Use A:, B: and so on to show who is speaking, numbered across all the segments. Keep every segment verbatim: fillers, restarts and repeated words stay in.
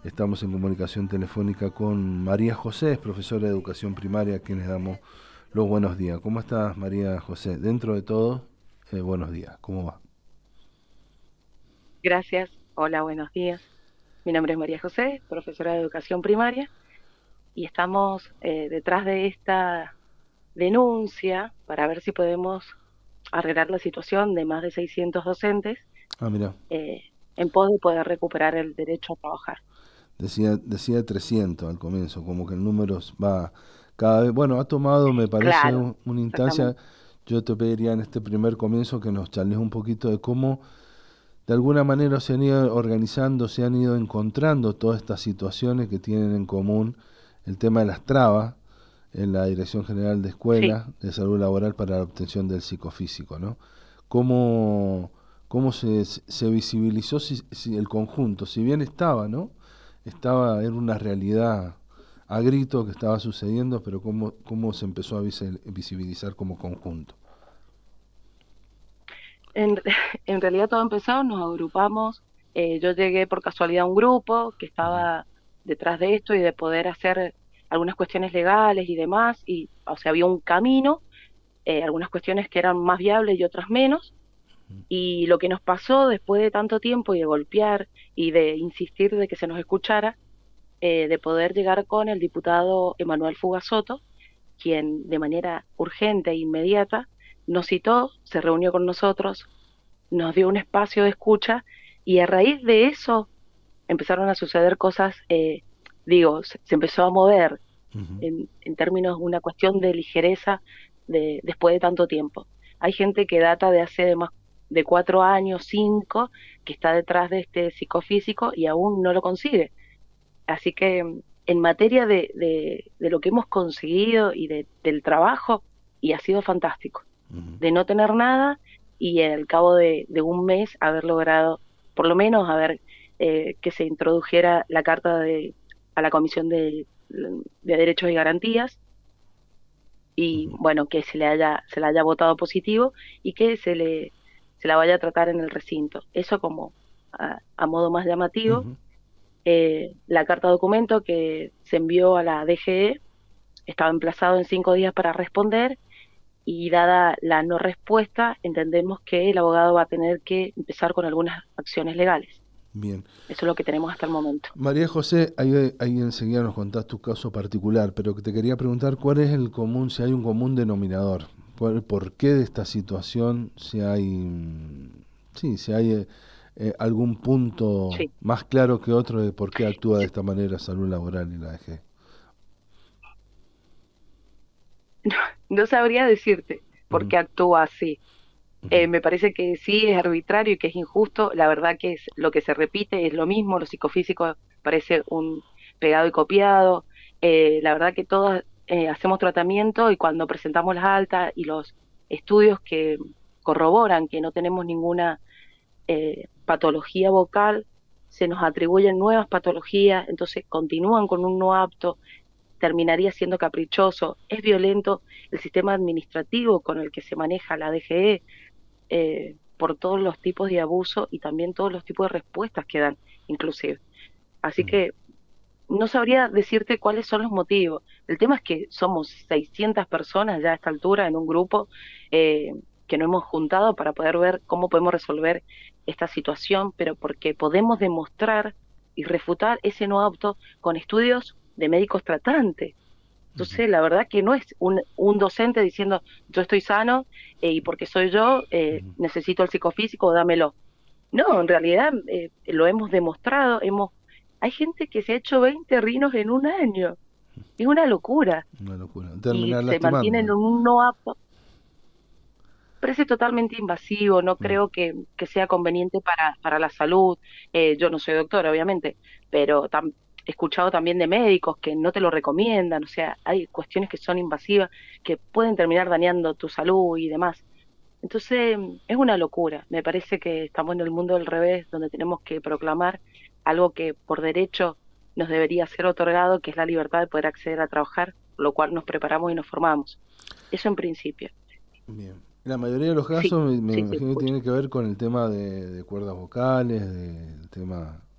A: Estamos en comunicación telefónica con María José, es profesora de educación primaria, a quienes damos los buenos días. ¿Cómo estás, María José? Dentro de todo, eh, buenos días. ¿Cómo va?
B: Gracias. Hola, buenos días. Mi nombre es María José, profesora de educación primaria, y estamos eh, detrás de esta denuncia para ver si podemos arreglar la situación de más de seiscientos docentes
A: Ah, mira,
B: eh, en pos de poder recuperar el derecho a trabajar.
A: decía, decía trescientos al comienzo, como que el número va cada vez... Bueno, ha tomado, me parece,
B: Claro,
A: un- una instancia.
B: exactamente.
A: Yo te pediría en este primer comienzo que nos charles un poquito de cómo de alguna manera se han ido organizando, se han ido encontrando todas estas situaciones que tienen en común el tema de las trabas en la Dirección General de
B: Sí,
A: Escuelas de Salud Laboral para la obtención del psicofísico, ¿no? ¿Cómo, cómo se, se visibilizó si, si el conjunto? Si bien estaba, ¿no? Estaba, era una realidad a grito que estaba sucediendo, pero cómo, cómo se empezó a visi- visibilizar como conjunto.
B: en, en realidad todo empezó, nos agrupamos, eh, yo llegué por casualidad a un grupo que
A: Ujú,
B: estaba detrás de esto y de poder hacer algunas cuestiones legales y demás, y o sea, había un camino, eh, algunas cuestiones que eran más viables y otras menos, y lo que nos pasó después de tanto tiempo y de golpear y de insistir de que se nos escuchara, eh, de poder llegar con el diputado Emanuel Fugasoto, quien de manera urgente e inmediata nos citó, se reunió con nosotros, nos dio un espacio de escucha y a raíz de eso empezaron a suceder cosas, eh, digo, se, se empezó a mover
A: ujú,
B: en, en términos de una cuestión de ligereza de, después de tanto tiempo. Hay gente que data de hace de más de cuatro años, cinco, que está detrás de este psicofísico y aún no lo consigue. Así que mm, en materia de, de, de lo que hemos conseguido y de, del trabajo, y ha sido fantástico,
A: ujú.
B: de no tener nada y al cabo de, de un mes haber logrado, por lo menos, haber eh, que se introdujera la carta de, a la Comisión de, de Derechos y Garantías y bueno, que se le haya, se le haya votado positivo y que se le, se la vaya a tratar en el recinto. Eso como a, a modo más llamativo.
A: Ujú.
B: Eh, la carta documento que se envió a la D G E estaba emplazado en cinco días para responder y dada la no respuesta, entendemos que el abogado va a tener que empezar con algunas acciones legales.
A: Bien.
B: Eso es lo que tenemos hasta el momento.
A: María José, ahí, ahí enseguida nos contás tu caso particular, pero que te quería preguntar cuál es el común, si hay un común denominador, cuál, por qué de esta situación, si hay, mm, sí, si hay eh, eh, algún punto
B: Sí.
A: más claro que otro de por qué actúa de
B: Sí.
A: esta manera Salud Laboral y la A G.
B: No sabría decirte por
A: Ujú,
B: qué actúa así.
A: ujú,
B: Eh, me parece que sí es arbitrario y que es injusto. La verdad que es lo que se repite es lo mismo. Lo psicofísico parece un pegado y copiado. Eh, la verdad que todos eh, hacemos tratamiento y cuando presentamos las altas y los estudios que corroboran que no tenemos ninguna eh, patología vocal, se nos atribuyen nuevas patologías, entonces continúan con un no apto, terminaría siendo caprichoso. Es violento el sistema administrativo con el que se maneja la D G E eh, por todos los tipos de abuso y también todos los tipos de respuestas que dan, inclusive. Así
A: ujú.
B: que no sabría decirte cuáles son los motivos. El tema es que somos seiscientas personas ya a esta altura en un grupo eh, que nos hemos juntado para poder ver cómo podemos resolver esta situación, pero porque podemos demostrar y refutar ese no apto con estudios de médicos tratantes. Entonces, la verdad que no es un, un docente diciendo yo estoy sano eh, y porque soy yo eh, necesito el psicofísico, dámelo. No, en realidad eh, lo hemos demostrado, hemos, hay gente que se ha hecho veinte rinos en un año, es una locura,
A: Una locura.
B: y
A: Terminar
B: se mantiene
A: lastimando,
B: en
A: ¿no?
B: un no apto, parece totalmente invasivo, no
A: Mm.
B: creo que, que sea conveniente para, para la salud, eh, yo no soy doctora, obviamente, pero tam- he escuchado también de médicos que no te lo recomiendan, o sea, hay cuestiones que son invasivas, que pueden terminar dañando tu salud y demás. Entonces, es una locura. Me parece que estamos en el mundo del revés, donde tenemos que proclamar algo que por derecho nos debería ser otorgado, que es la libertad de poder acceder a trabajar, lo cual nos preparamos y nos formamos. Eso en principio.
A: Bien. La mayoría de los
B: Sí,
A: casos me, me
B: sí, sí,
A: imagino que
B: escucho.
A: tiene que ver con el tema de, de cuerdas vocales, del tema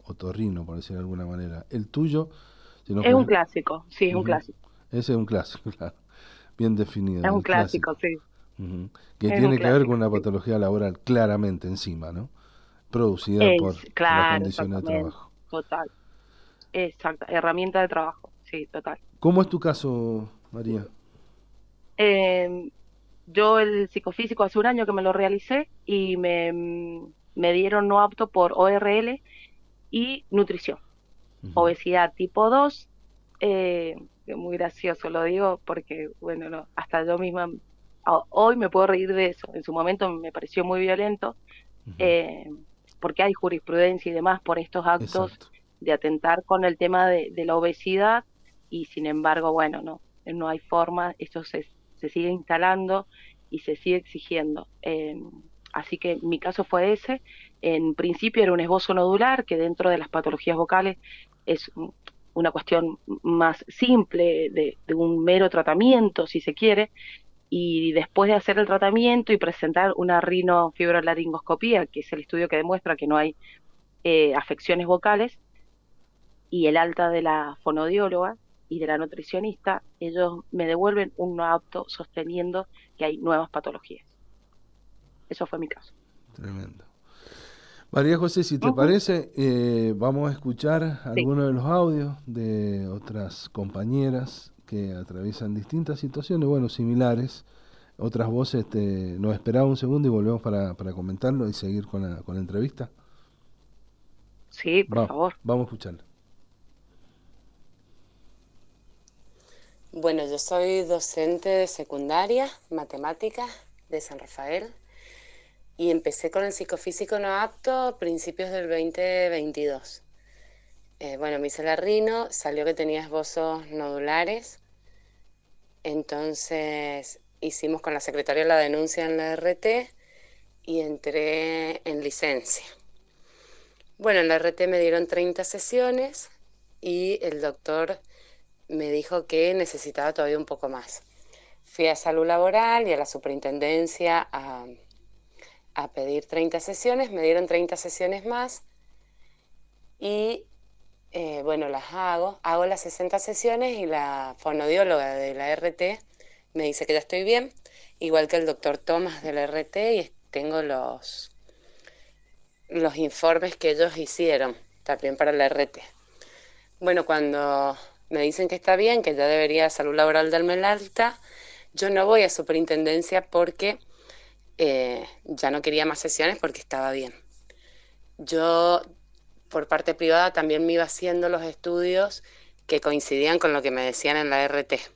A: otorrino, por decir de alguna manera. El tuyo, si nos
B: Es un
A: podés-
B: clásico, sí, es un
A: Ujú.
B: clásico.
A: Ese es un clásico, claro. Bien definido,
B: Es un
A: el
B: clásico,
A: clásico.
B: sí.
A: Ujú. Que
B: Es un
A: tiene que ver con
B: clásico,
A: una
B: sí.
A: patología laboral claramente encima, ¿no? Producida
B: Es,
A: por, por las
B: claro,
A: condiciones de
B: exactamente.
A: trabajo.
B: Total. Exacto. Herramienta de trabajo, sí, total.
A: ¿Cómo es tu caso, María?
B: Eh, yo el psicofísico hace un año que me lo realicé y me, mm, me dieron no apto por O R L y nutrición.
A: Ujú.
B: Obesidad tipo dos, eh, que muy gracioso lo digo porque, bueno, no, hasta yo misma a- hoy me puedo reír de eso. En su momento me pareció muy violento,
A: Ujú.
B: eh, porque hay jurisprudencia y demás por estos actos
A: Exacto.
B: de atentar con el tema de, de la obesidad y sin embargo, bueno, no, no hay forma, esto se, se sigue instalando y se sigue exigiendo. Eh, así que mi caso fue ese. En principio era un esbozo nodular que dentro de las patologías vocales es un- una cuestión más simple de, de un mero tratamiento, si se quiere, y después de hacer el tratamiento y presentar una rinofibrolaringoscopía, que es el estudio que demuestra que no hay eh, afecciones vocales, y el alta de la fonodióloga y de la nutricionista, ellos me devuelven un no apto sosteniendo que hay nuevas patologías. Eso fue mi caso.
A: Tremendo. María José, si te
B: Ujú,
A: parece, eh, vamos a escuchar
B: sí,
A: algunos de los audios de otras compañeras que atraviesan distintas situaciones, bueno, similares. Otras voces, te, nos esperaba un segundo y volvemos para, para comentarlo y seguir con la, con la entrevista.
B: sí, por
A: Va,
B: favor.
A: vamos a escucharlo.
C: Bueno, yo soy docente de secundaria, matemáticas de San Rafael y empecé con el psicofísico no apto a principios del veinte veintidós. Eh, bueno, me hice la rino, salió que tenía esbozos nodulares, entonces hicimos con la secretaria la denuncia en la R T y entré en licencia. Bueno, en la R T me dieron treinta sesiones y el doctor me dijo que necesitaba todavía un poco más. Fui a salud laboral y a la superintendencia a, a pedir treinta sesiones, me dieron treinta sesiones más y eh, bueno, las hago, hago las sesenta sesiones y la fonodióloga de la R T me dice que ya estoy bien, igual que el doctor Tomás de la R T y tengo los, los informes que ellos hicieron también para la R T. Bueno, cuando me dicen que está bien, que ya debería salud laboral darme el alta, yo no voy a superintendencia porque eh, ya no quería más sesiones porque estaba bien. Yo, por parte privada, también me iba haciendo los estudios que coincidían con lo que me decían en la R T.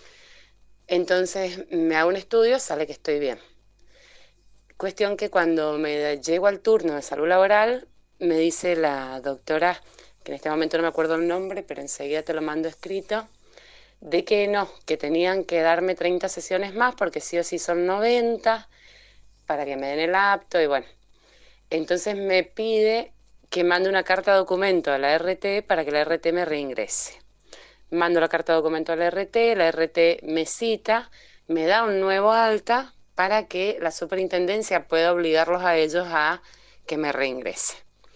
C: Entonces me hago un estudio, sale que estoy bien. Cuestión que cuando me llego al turno de salud laboral, me dice la doctora, que en este momento no me acuerdo el nombre, pero enseguida te lo mando escrito, de que no, que tenían que darme treinta sesiones más porque sí o sí son noventa para que me den el apto y bueno. Entonces me pide que mande una carta de documento a la R T para que la R T me reingrese. Mando la carta de documento a la R T, la R T me cita, me da un nuevo alta para que la superintendencia pueda obligarlos a ellos a que me reingrese.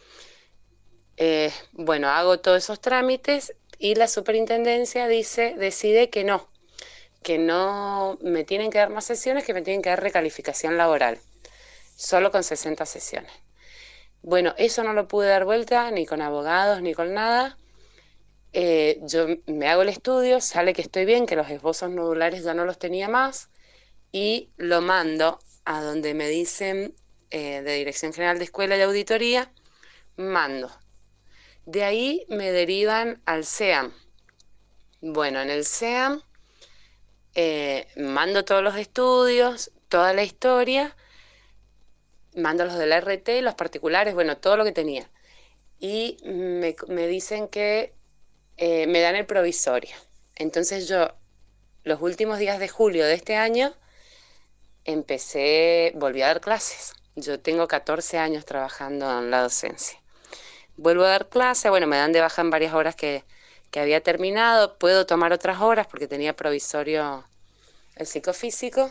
C: Eh, bueno, hago todos esos trámites y la superintendencia dice, decide que no, que no me tienen que dar más sesiones, que me tienen que dar recalificación laboral, solo con sesenta sesiones. Bueno, eso no lo pude dar vuelta ni con abogados ni con nada. Eh, yo me hago el estudio, sale que estoy bien, que los esbozos nodulares ya no los tenía más y lo mando a donde me dicen eh, de Dirección General de Escuela y Auditoría, mando. De ahí me derivan al C E A M. Bueno, en el C E A M eh, mando todos los estudios, toda la historia, mando los de la R T, los particulares, bueno, todo lo que tenía. Y me, me dicen que eh, me dan el provisorio. Entonces yo, los últimos días de julio de este año, empecé, volví a dar clases. Yo tengo catorce años trabajando en la docencia. Vuelvo a dar clase, bueno, me dan de baja en varias horas que, que había terminado, puedo tomar otras horas porque tenía provisorio el psicofísico,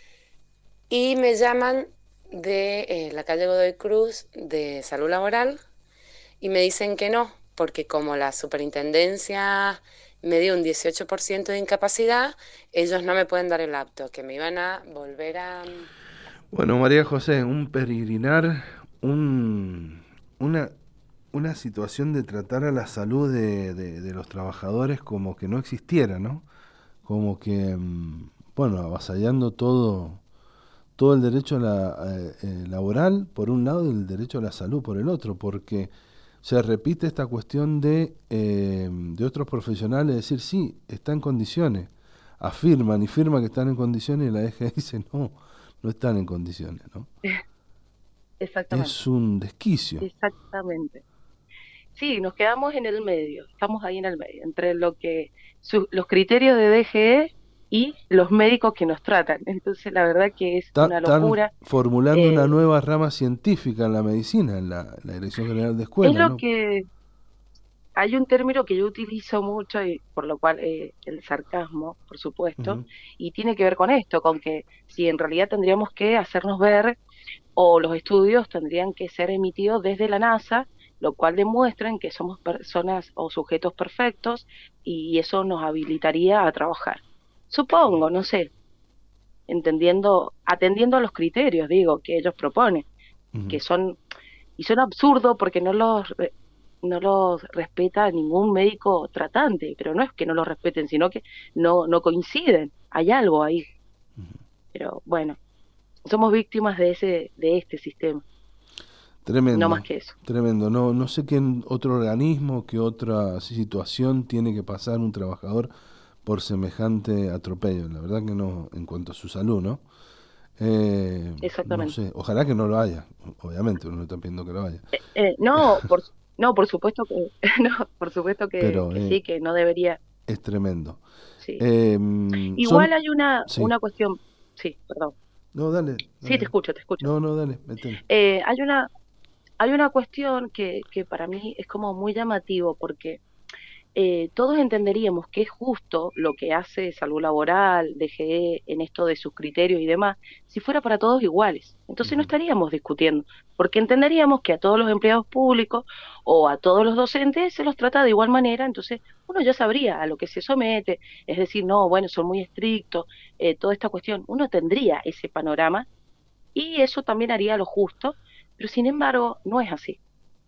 C: y me llaman de eh, la calle Godoy Cruz de Salud Laboral y me dicen que no, porque como la superintendencia me dio un dieciocho por ciento de incapacidad, ellos no me pueden dar el apto, que me iban a volver a...
A: Bueno, María José, un peregrinar, un, una, una situación de tratar a la salud de, de, de los trabajadores como que no existiera, ¿no? Como que, bueno, avasallando todo, todo el derecho a la, eh, eh, laboral por un lado y el derecho a la salud por el otro, porque se repite esta cuestión de, eh, de otros profesionales decir, sí, está en condiciones, afirman y firman que están en condiciones y la D G E dice, no, no están en condiciones, ¿no?
B: Exactamente.
A: Es un desquicio.
B: Exactamente. Sí, nos quedamos en el medio, estamos ahí en el medio, entre lo que su, los criterios de D G E y los médicos que nos tratan. Entonces, la verdad que es
A: Ta,
B: una
A: están
B: locura.
A: formulando
B: Eh,
A: una nueva rama científica en la medicina, en la, la Dirección General de
B: es
A: Escuela,
B: lo
A: ¿no?
B: que hay un término que yo utilizo mucho y por lo cual eh, el sarcasmo, por supuesto,
A: Uh-huh.
B: y tiene que ver con esto, con que si en realidad tendríamos que hacernos ver o los estudios tendrían que ser emitidos desde la NASA, lo cual demuestran que somos personas o sujetos perfectos y eso nos habilitaría a trabajar. Supongo, no sé, entendiendo, atendiendo a los criterios, digo, que ellos proponen,
A: Uh-huh.
B: que son, y son absurdos porque no los, re- no los respeta ningún médico tratante, pero no es que no los respeten, sino que no, no coinciden, hay algo ahí, pero bueno, somos víctimas de ese, de este sistema. No más
A: Tremendo,
B: que eso.
A: tremendo. No, no sé qué otro organismo, qué otra situación tiene que pasar un trabajador por semejante atropello. La verdad que no, en cuanto a su salud, ¿no? Eh, no
B: Exactamente.
A: sé, ojalá que no lo haya. Obviamente, uno no está pidiendo que lo haya.
B: Eh, eh, no, por, su- no, por supuesto que, no, por supuesto que,
A: Pero
B: que
A: eh,
B: sí, que no debería,
A: es tremendo.
B: sí.
A: Eh,
B: Igual
A: son,
B: hay una,
A: sí.
B: una cuestión, sí, perdón.
A: No, dale,
B: Sí, te
A: dale.
B: escucho, te escucho.
A: No, no, dale, métele.
B: Eh, hay una, hay una cuestión que, que para mí es como muy llamativo porque eh, todos entenderíamos que es justo lo que hace Salud Laboral, D G E, en esto de sus criterios y demás, si fuera para todos iguales. Entonces no
A: Uh-huh.
B: estaríamos discutiendo, porque entenderíamos que a todos los empleados públicos o a todos los docentes se los trata de igual manera, entonces uno ya sabría a lo que se somete, es decir, no, bueno, son muy estrictos, eh, toda esta cuestión, uno tendría ese panorama y eso también haría lo justo, pero sin embargo no es así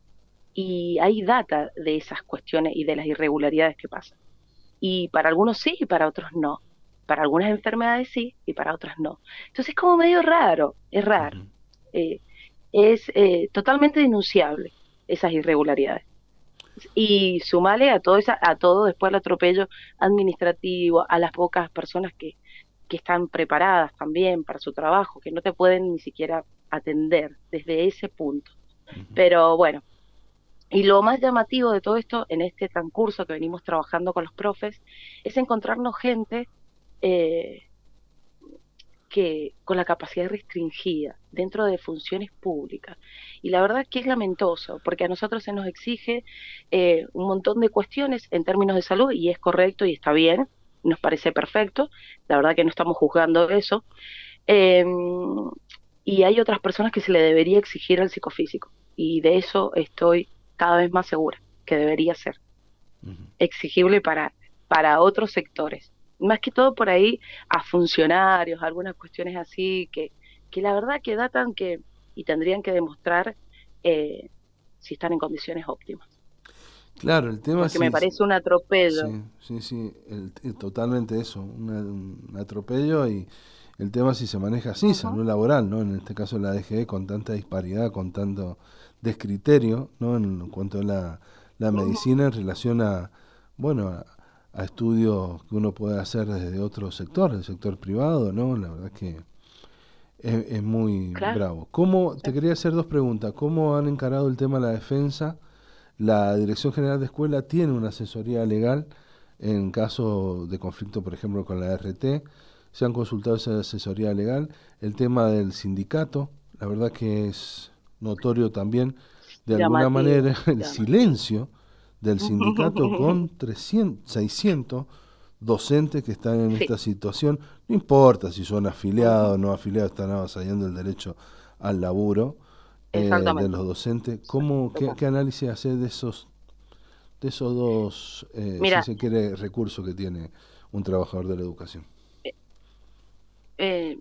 B: y hay data de esas cuestiones y de las irregularidades que pasan. Y para algunos sí y para otros no. Para algunas enfermedades sí y para otras no. Entonces es como medio raro, es raro.
A: Uh-huh.
B: Eh, es eh, totalmente denunciable esas irregularidades. Y sumale a todo, esa, a todo después el atropello administrativo, a las pocas personas que, que están preparadas también para su trabajo, que no te pueden ni siquiera atender desde ese punto.
A: Uh-huh.
B: Pero bueno, y lo más llamativo de todo esto, en este transcurso que venimos trabajando con los profes, es encontrarnos gente eh, que con la capacidad restringida dentro de funciones públicas. Y la verdad que es lamentoso, porque a nosotros se nos exige eh, un montón de cuestiones en términos de salud, y es correcto y está bien, nos parece perfecto, la verdad que no estamos juzgando eso. Eh, y hay otras personas que se le debería exigir al psicofísico, y de eso estoy cada vez más segura, que debería ser
A: Uh-huh.
B: exigible para, para otros sectores. Más que todo por ahí a funcionarios, algunas cuestiones así, que, que la verdad que datan que, y tendrían que demostrar eh, si están en condiciones óptimas.
A: Claro, el tema
B: Porque
A: sí,
B: me parece un atropello.
A: sí, sí, sí, el, el- totalmente eso, una- un atropello y el tema si se maneja así,
B: Uh-huh.
A: salud laboral, ¿no? En este caso la D G E con tanta disparidad, con tanto descriterio, ¿no? En cuanto a la, la
B: Uh-huh.
A: medicina en relación a, bueno, a, a estudios que uno puede hacer desde otro sector, el sector privado, ¿no? La verdad que es, es muy
B: Claro.
A: bravo. ¿Cómo, te
B: Sí.
A: quería hacer dos preguntas, ¿cómo han encarado el tema de la defensa? La Dirección General de Escuela tiene una asesoría legal en caso de conflicto, por ejemplo, con la R T. Se han consultado esa asesoría legal. El tema del sindicato, la verdad que es notorio también, de alguna
B: Llamativo,
A: manera, el
B: llamativo.
A: silencio del sindicato con trescientos, seiscientos docentes que están en
B: Sí.
A: esta situación. No importa si son afiliados o no afiliados, están avasallando el derecho al laburo. eh, de
B: Exactamente.
A: los docentes. ¿Cómo, qué,
B: Total.
A: qué análisis hacer de esos, de esos dos, eh, si
B: Mira,
A: se quiere, recursos que tiene un trabajador de la educación?
B: eh, eh,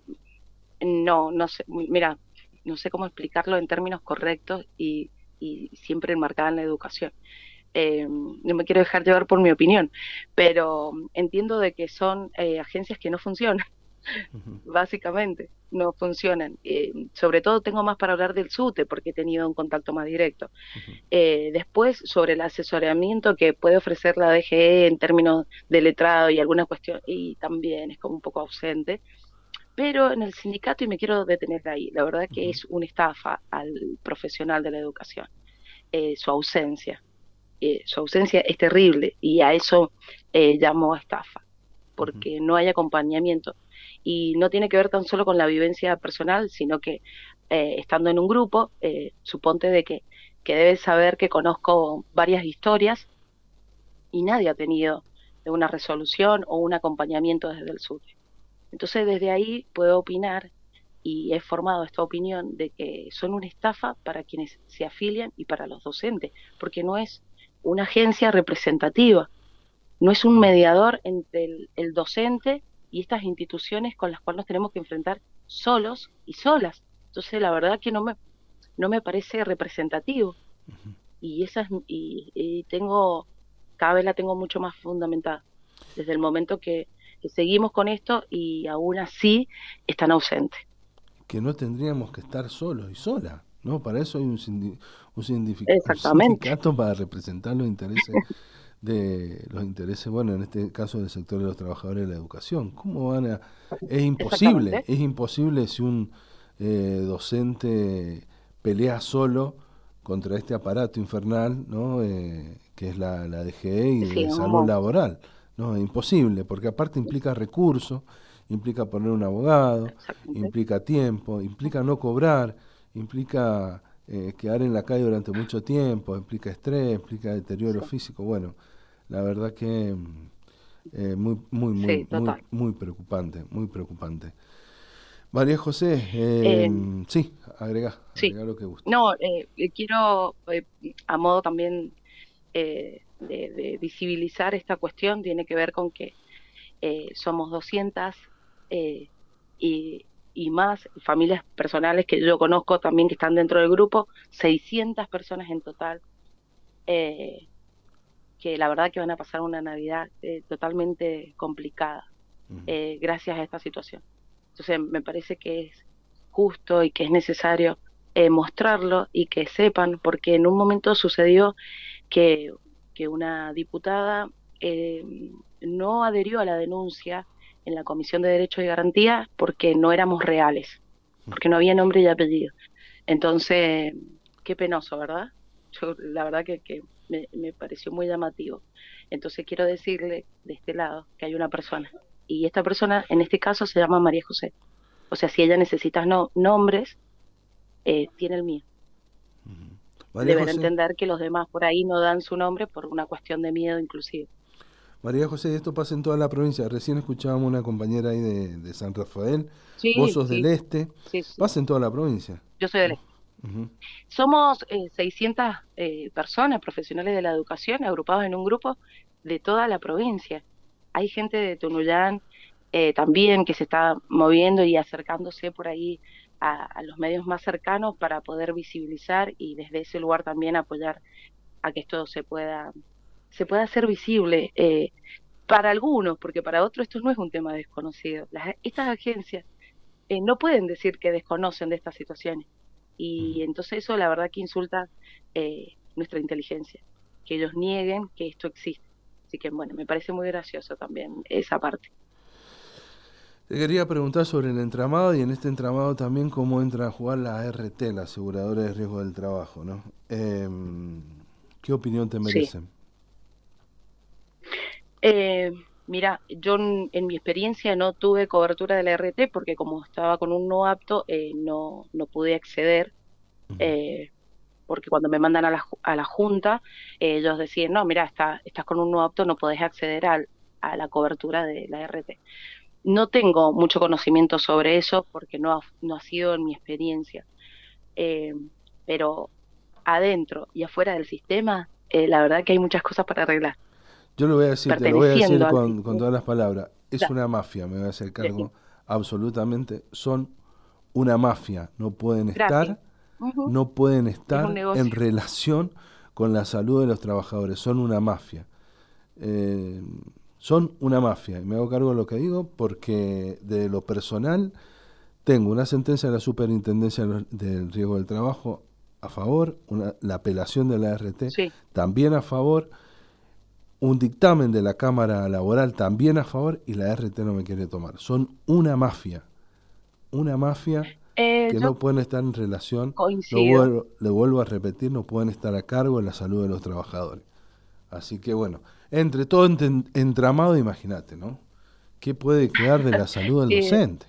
B: no, no sé, mira, no sé cómo explicarlo en términos correctos y, y siempre enmarcada en la educación. Eh, no me quiero dejar llevar por mi opinión, pero entiendo de que son eh, agencias que no funcionan,
A: Ujú,
B: básicamente, no funcionan. Eh, sobre todo tengo más para hablar del SUTE porque he tenido un contacto más directo.
A: ujú.
B: Eh, después, sobre el asesoramiento que puede ofrecer la D G E en términos de letrado y alguna cuestión, y también es como un poco ausente, pero en el sindicato, y me quiero detener ahí, la verdad que
A: Ujú,
B: es una estafa al profesional de la educación, eh, su ausencia. Eh, su ausencia es terrible y a eso eh, llamo estafa,
A: ujú.
B: porque no hay acompañamiento. Y no tiene que ver tan solo con la vivencia personal, sino que eh, estando en un grupo, eh, suponte de que, que debes saber que conozco varias historias y nadie ha tenido una resolución o un acompañamiento desde el sur. Entonces, desde ahí puedo opinar y he formado esta opinión de que son una estafa para quienes se afilian y para los docentes, porque no es una agencia representativa, no es un mediador entre el, el docente y estas instituciones con las cuales nos tenemos que enfrentar solos y solas. Entonces, la verdad que no me, no me parece representativo y esas y, y tengo cada vez la tengo mucho más fundamentada desde el momento que, que seguimos con esto y aún así están ausentes.
A: Que no tendríamos que estar solos y solas, ¿no? Para eso hay un, sindi- un, sindifi- un
B: Exactamente,
A: sindicato para representar los intereses de los intereses, bueno, en este caso del sector de los trabajadores de la educación. ¿Cómo van a...? Es imposible,
B: exactamente.
A: es imposible si un eh, docente pelea solo contra este aparato infernal, ¿no? Eh, que es la, la D G E y
B: Sí,
A: de
B: es un
A: salud
B: monstruo.
A: laboral, ¿no? Es imposible, porque aparte implica recursos, implica poner un abogado,
B: Exactamente.
A: implica tiempo, implica no cobrar, implica eh, quedar en la calle durante mucho tiempo, implica estrés, implica deterioro
B: Sí,
A: físico. Bueno, la verdad que mm, eh, muy, muy,
B: sí,
A: muy, muy,
B: total.
A: muy preocupante, muy preocupante. María José, eh,
B: Eh,
A: sí, agrega,
B: sí,
A: agrega lo que guste.
B: no, eh, eh, quiero, eh, a modo también eh, de, de visibilizar esta cuestión, tiene que ver con que eh, somos doscientas eh, y, y más familias personales que yo conozco también que están dentro del grupo, seiscientas personas en total, eh, que la verdad que van a pasar una Navidad eh, totalmente complicada
A: Ujú.
B: eh, gracias a esta situación. Entonces me parece que es justo y que es necesario eh, mostrarlo y que sepan, porque en un momento sucedió que, que una diputada eh, no adherió a la denuncia en la Comisión de Derechos y Garantías porque no éramos reales, porque no había nombre y apellido. Entonces, qué penoso, ¿verdad? Yo, la verdad que, que me, me pareció muy llamativo. Entonces quiero decirle de este lado que hay una persona y esta persona en este caso se llama María José. O sea, si ella necesita no, nombres, eh, tiene el mío.
A: María
B: Deberá
A: José,
B: entender que los demás por ahí no dan su nombre por una cuestión de miedo inclusive.
A: María José, esto pasa en toda la provincia. Recién escuchábamos una compañera ahí de, de San Rafael, vos
B: Sí,
A: sos del
B: sí,
A: este,
B: sí, sí.
A: pasa en toda la provincia.
B: Yo soy del
A: ¿No? Ujú,
B: Somos eh, seiscientas eh, personas profesionales de la educación agrupados en un grupo de toda la provincia. Hay gente de Tunuyán eh, también que se está moviendo y acercándose por ahí a, a los medios más cercanos para poder visibilizar y desde ese lugar también apoyar a que esto se pueda, se pueda hacer visible eh, para algunos, porque para otros esto no es un tema desconocido. Las, estas agencias eh, no pueden decir que desconocen de estas situaciones.
A: ujú.
B: Y entonces eso la verdad que insulta eh, nuestra inteligencia, que ellos nieguen que esto existe. Así que bueno, me parece muy gracioso también esa parte.
A: Te quería preguntar sobre el entramado y en este entramado también cómo entra a jugar la A R T, la aseguradora de riesgo del trabajo, ¿no? Em, ¿qué opinión te
B: Sí.
A: merecen?
B: Eh, Mira, yo en, en mi experiencia no tuve cobertura de la R T porque como estaba con un no apto, eh, no, no pude acceder.
A: Ujú,
B: eh, Porque cuando me mandan a la, ju- a la junta, eh, ellos deciden, no, mira, está, estás con un no apto, no podés acceder al, a la cobertura de la R T. No tengo mucho conocimiento sobre eso porque no ha, no ha sido en mi experiencia. Eh, pero adentro y afuera del sistema, eh, la verdad que hay muchas cosas para arreglar.
A: Yo lo voy a decir, te lo voy a decir
B: Perteneciendo al
A: con, con
B: sistema,
A: todas las palabras. Es
B: ya,
A: una mafia, me voy a hacer
B: decime,
A: cargo absolutamente. Son una mafia. No pueden
B: gracias.
A: estar,
B: Ujú,
A: no pueden
B: es un
A: estar en
B: negocio.
A: relación con la salud de los trabajadores. Son una mafia. Eh, son una mafia. Y me hago cargo de lo que digo porque de lo personal tengo una sentencia de la Superintendencia del Riesgo del Trabajo a favor, una, la apelación de la R T
B: Sí.
A: también a favor, un dictamen de la Cámara Laboral también a favor y la R T no me quiere tomar. Son una mafia, una mafia
B: Eh,
A: que
B: yo
A: no pueden estar en relación, lo
B: coincido.
A: vuelvo, le vuelvo a repetir, no pueden estar a cargo de la salud de los trabajadores. Así que bueno, entre todo ent- entramado, imagínate, ¿no? ¿Qué puede quedar de la salud del
B: Sí,
A: docente?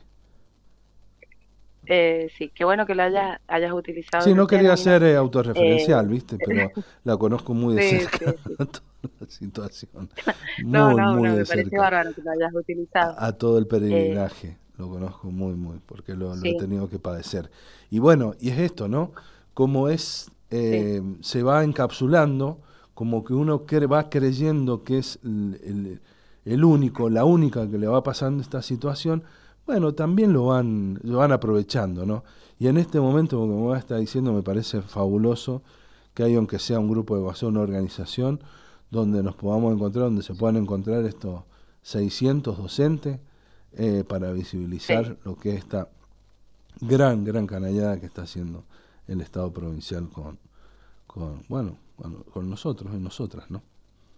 B: eh, sí, qué bueno que lo hayas, hayas utilizado
A: Sí,
B: ese
A: no quería
B: término.
A: ser eh,
B: Eh,
A: autorreferencial, ¿viste? Pero la conozco muy de
B: sí,
A: cerca,
B: sí, sí.
A: toda la situación.
B: No,
A: Muy,
B: no,
A: muy
B: no,
A: de
B: me parece
A: cerca.
B: bárbaro que lo hayas utilizado.
A: A, a todo el
B: Eh,
A: peregrinaje, lo conozco muy, muy, porque lo, lo he
B: sí,
A: tenido que padecer. Y bueno, y es esto, ¿no? Como es,
B: sí,
A: eh, se va encapsulando, como que uno cre- va creyendo que es el, el- el único, la única que le va pasando esta situación, bueno, también lo van, lo van aprovechando, ¿no? Y en este momento, como me está diciendo, me parece fabuloso que haya, aunque sea un grupo de WhatsApp, una organización, donde nos podamos encontrar, donde se puedan encontrar estos seiscientos docentes eh, para
B: sí.
A: visibilizar lo que es esta gran, gran canallada que está haciendo el Estado provincial con, con bueno, bueno, con nosotros y nosotras, ¿no?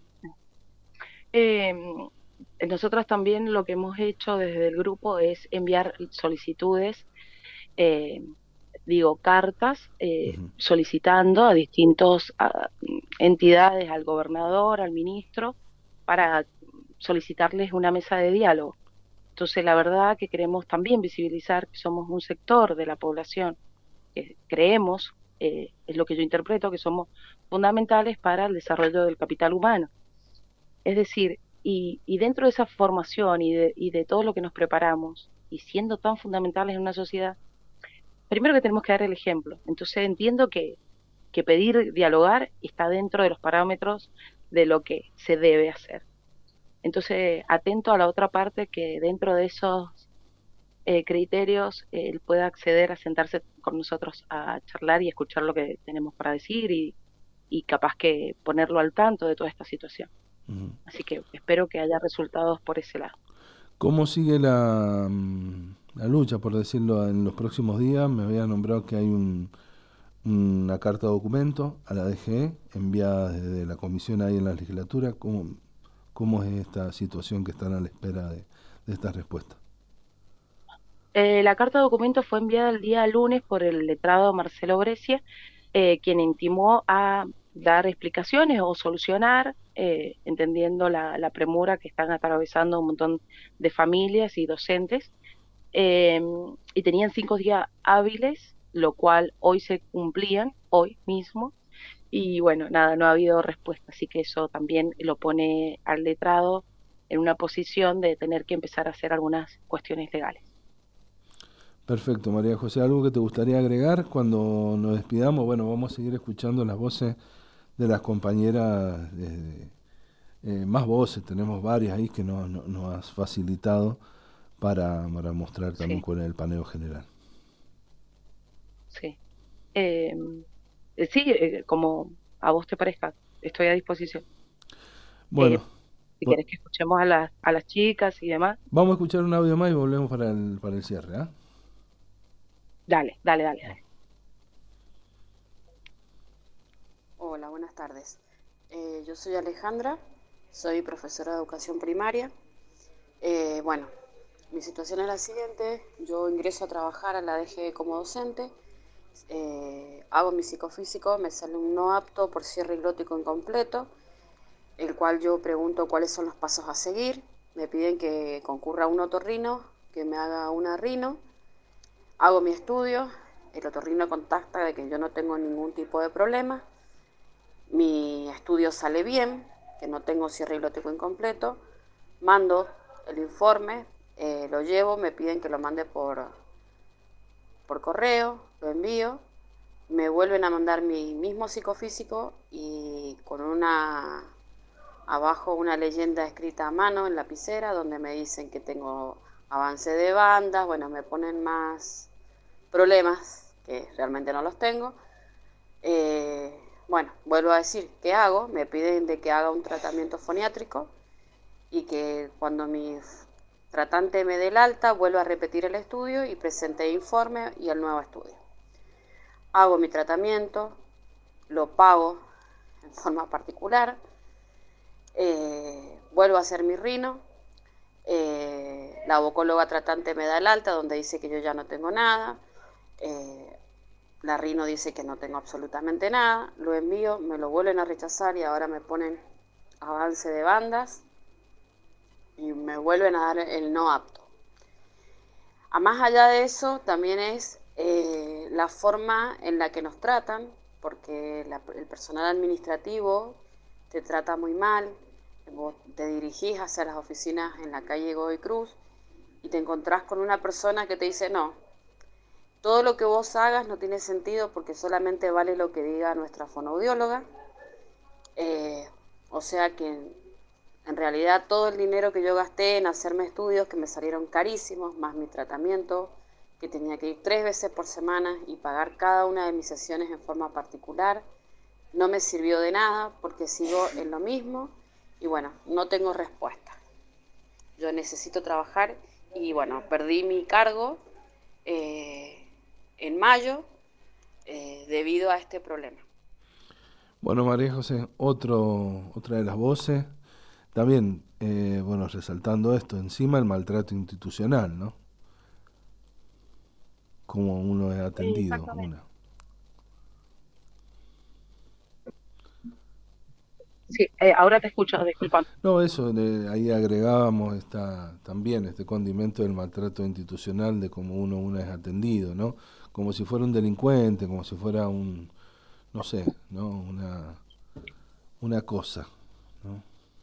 B: Eh, Nosotros también lo que hemos hecho desde el grupo es enviar solicitudes, eh, digo, cartas, eh,
A: Ujú.
B: solicitando a distintas entidades, al gobernador, al ministro, para solicitarles una mesa de diálogo. Entonces, la verdad que queremos también visibilizar que somos un sector de la población que creemos, eh, es lo que yo interpreto, que somos fundamentales para el desarrollo del capital humano. Es decir, y, y dentro de esa formación y de, y de todo lo que nos preparamos, y siendo tan fundamentales en una sociedad, primero que tenemos que dar el ejemplo. Entonces entiendo que, que pedir dialogar está dentro de los parámetros de lo que se debe hacer. Entonces, atento a la otra parte que dentro de esos eh, criterios eh, él pueda acceder a sentarse con nosotros a charlar y escuchar lo que tenemos para decir y, y capaz que ponerlo al tanto de toda esta situación.
A: Ujú.
B: Así que espero que haya resultados por ese lado.
A: ¿Cómo sigue la, mm, la lucha, por decirlo, en los próximos días? Me había nombrado que hay un, una carta documento a la D G E enviada desde la comisión ahí en la legislatura. ¿Cómo, cómo es esta situación que están a la espera de, de esta respuesta?
B: Eh, la carta de documento fue enviada el día lunes por el letrado Marcelo Brescia, eh, quien intimó a dar explicaciones o solucionar, eh, entendiendo la, la premura que están atravesando un montón de familias y docentes. Eh, y tenían cinco días hábiles, lo cual hoy se cumplían, hoy mismo. Y bueno, nada, no ha habido respuesta, así que eso también lo pone al letrado en una posición de tener que empezar a hacer algunas cuestiones legales.
A: Perfecto, María José. ¿Algo que te gustaría agregar cuando nos despidamos? Bueno, vamos a seguir escuchando las voces de las compañeras, desde, eh, más voces, tenemos varias ahí que nos no, no has facilitado para, para mostrar también
B: Sí,
A: cuál es el paneo general.
B: sí. Eh, eh, sí, eh, como a vos te parezca, estoy a disposición. Eh,
A: Bueno,
B: si
A: bu-
B: querés que escuchemos a las, a las chicas y demás,
A: vamos a escuchar un audio más y volvemos para el, para el cierre, ¿ah?
B: dale, dale, dale, dale.
C: Hola, buenas tardes. Eh, yo soy Alejandra, soy profesora de educación primaria. Eh, bueno, mi situación es la siguiente. Yo ingreso a trabajar a la D G como docente, eh, hago mi psicofísico, me sale un no apto por cierre glótico incompleto, el cual yo pregunto cuáles son los pasos a seguir. Me piden que concurra a un otorrino, que me haga una rino, hago mi estudio, el otorrino contacta de que yo no tengo ningún tipo de problema, mi estudio sale bien, que no tengo cierre glótico incompleto, mando el informe, eh, lo llevo, me piden que lo mande por, por correo, lo envío, me vuelven a mandar mi mismo psicofísico y con una abajo una leyenda escrita a mano en lapicera donde me dicen que tengo avance de bandas, bueno, me ponen más problemas que realmente no los tengo. Eh, bueno, vuelvo a decir, ¿qué hago? Me piden de que haga un tratamiento foniátrico y que cuando mi tratante me dé el alta, vuelva a repetir el estudio y presente informe y el nuevo estudio. Hago mi tratamiento, lo pago en forma particular, eh, vuelvo a hacer mi rino, eh, la vocóloga tratante me da el alta donde dice que yo ya no tengo nada, eh, la rino dice que no tengo absolutamente nada, lo envío, me lo vuelven a rechazar y ahora me ponen avance de bandas y me vuelven a dar el no apto. A más allá de eso, también es eh, la forma en la que nos tratan, porque la, el personal administrativo te trata muy mal, vos te dirigís hacia las oficinas en la calle Godoy Cruz y te encontrás con una persona que te dice no, todo lo que vos hagas no tiene sentido porque solamente vale lo que diga nuestra fonoaudióloga, eh, o sea que en realidad todo el dinero que yo gasté en hacerme estudios que me salieron carísimos, más mi tratamiento, que tenía que ir tres veces por semana y pagar cada una de mis sesiones en forma particular, no me sirvió de nada porque sigo en lo mismo y bueno, no tengo respuesta. Yo necesito trabajar y bueno, perdí mi cargo eh, en mayo eh, debido a este problema.
A: Bueno, María José, otro, otra de las voces. También, eh, bueno, resaltando esto, encima el maltrato institucional, ¿no? Cómo uno es atendido. Una.
B: Sí, eh, ahora te escucho, disculpa.
A: No, eso, de, ahí agregábamos esta, también este condimento del maltrato institucional, de cómo uno, uno es atendido, ¿no? Como si fuera un delincuente, como si fuera un, no sé, ¿no? Una, una cosa, ¿no?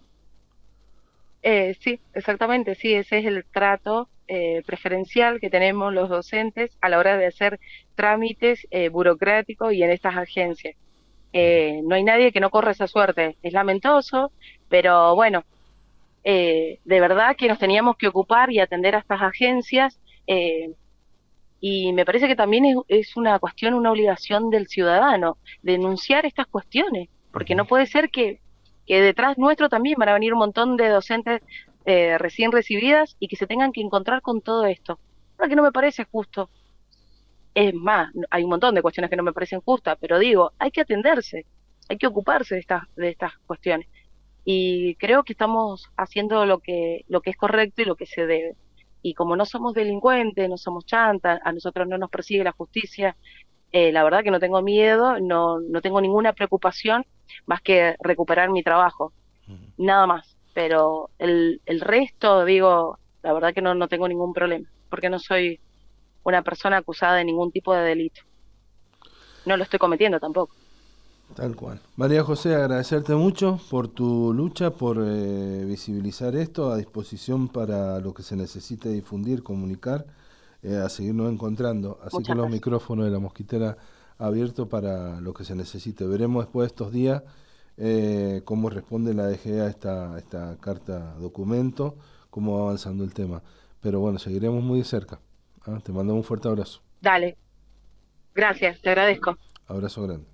B: Eh, sí, exactamente, sí, ese es el trato eh, preferencial que tenemos los docentes a la hora de hacer trámites eh, burocráticos y en estas agencias. Eh, no hay nadie que no corra esa suerte, es lamentoso, pero bueno, eh, de verdad que nos teníamos que ocupar y atender a estas agencias eh, y me parece que también es, es una cuestión, una obligación del ciudadano denunciar estas cuestiones, porque no puede ser que que detrás nuestro también van a venir un montón de docentes eh, recién recibidas y que se tengan que encontrar con todo esto. Lo que no me parece justo. Es más, hay un montón de cuestiones que no me parecen justas, pero digo, hay que atenderse, hay que ocuparse de estas, de estas cuestiones. Y creo que estamos haciendo lo que, lo que es correcto y lo que se debe. Y como no somos delincuentes, no somos chantas, a nosotros no nos persigue la justicia, eh, la verdad que no tengo miedo, no, no tengo ninguna preocupación más que recuperar mi trabajo, nada más. Pero el, el resto, digo, la verdad que no, no tengo ningún problema, porque no soy una persona acusada de ningún tipo de delito. No lo estoy cometiendo tampoco.
A: Tal cual. María José, agradecerte mucho por tu lucha, por eh, visibilizar esto, a disposición para lo que se necesite difundir, comunicar, eh, a seguirnos encontrando. Así
B: Muchas
A: que los
B: gracias.
A: micrófonos de La Mosquitera abiertos para lo que se necesite. Veremos después de estos días eh, cómo responde la D G A a esta, esta carta documento, cómo va avanzando el tema. Pero bueno, seguiremos muy de cerca. ¿Ah? Te mandamos un fuerte abrazo.
B: Dale, gracias, te agradezco.
A: Abrazo grande.